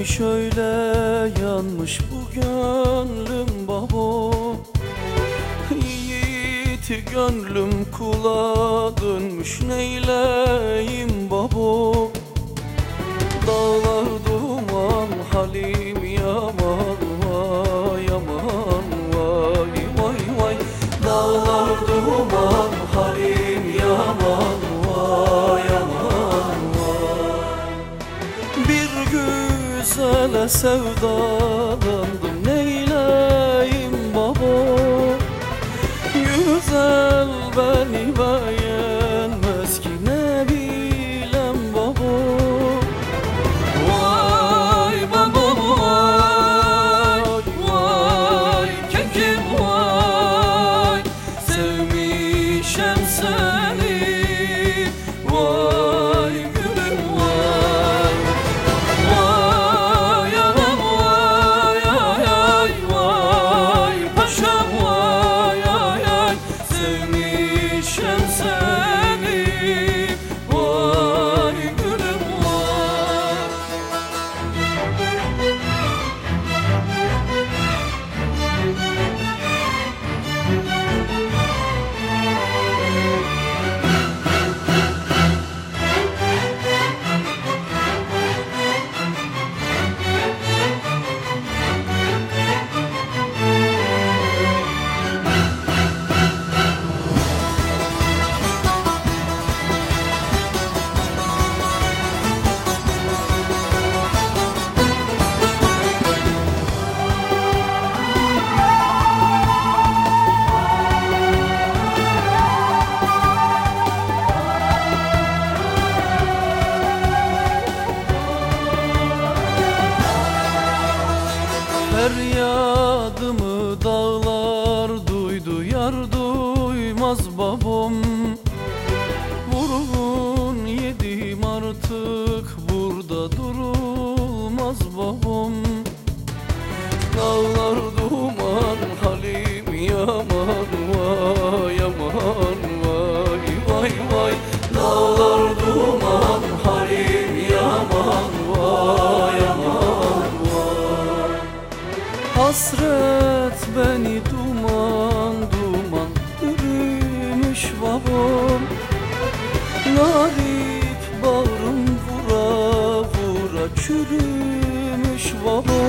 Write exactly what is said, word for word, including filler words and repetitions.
şöyle yanmış bu gönlüm babo. Yiğit gönlüm kula dönmüş, neyleyim babo. Dağlar duman, halim yaman vay yaman vay vay vay. Dağlar duman, halim yaman vay yaman vay. Bir güzele sevdalandım, neyleyim babo. Güzel beni beğenmez ki, ne bilem babo. Vay babo vay, vay kekim vay. Sevmişem seni vay gülüm vay. Vay anam vay ay ay vay paşam vay ay ay. Sevmişem seni vay gülüm vay. Feryadımı dağlar duydu, yar duymaz babam. Vurgun yedim artık, burada durulmaz babam. Dağlar duman, halim yaman vay yaman vay vay vay. Dağlar duman, halim yaman vay yaman vay. Hasret beni duman duman bürümüş babam. Garip bağrım vura vura çürümüş babam.